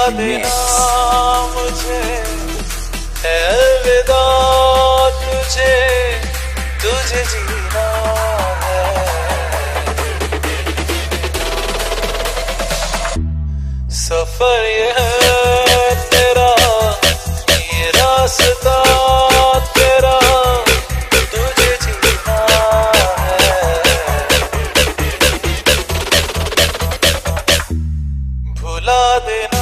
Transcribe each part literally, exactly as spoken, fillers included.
देना मुझे, है अलविदा तुझे, तुझे जीना है। सफर ये है तेरा, ये रास्ता तेरा, तुझे जीना है। भुला देना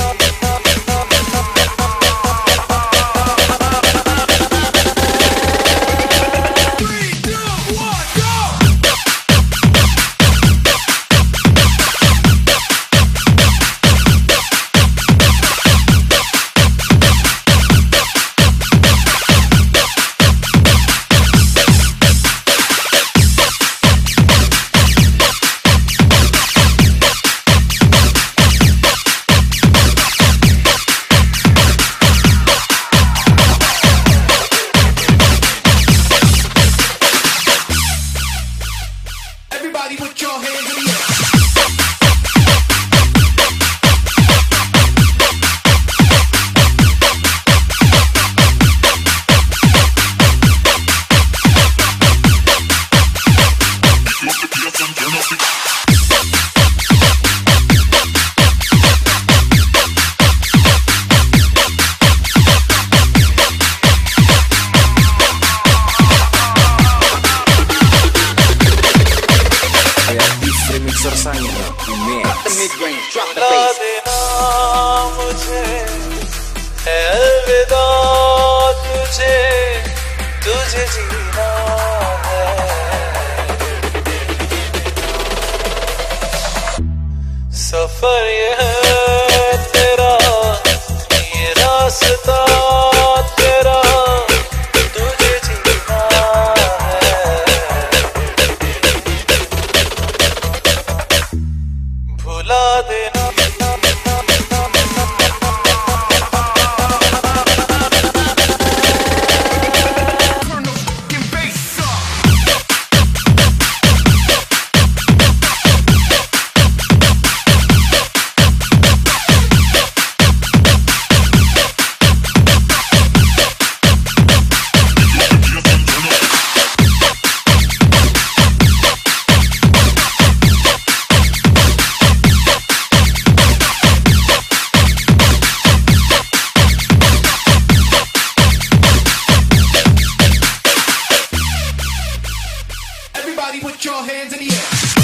put your hands in the air. भुला देना मुझे, है अलविदा तुझे, तुझे जीना है। सफर ये है तेरा, ये रास्ता तेरा, तुझे जीना है। भुला देना Everybody put your hands in the air.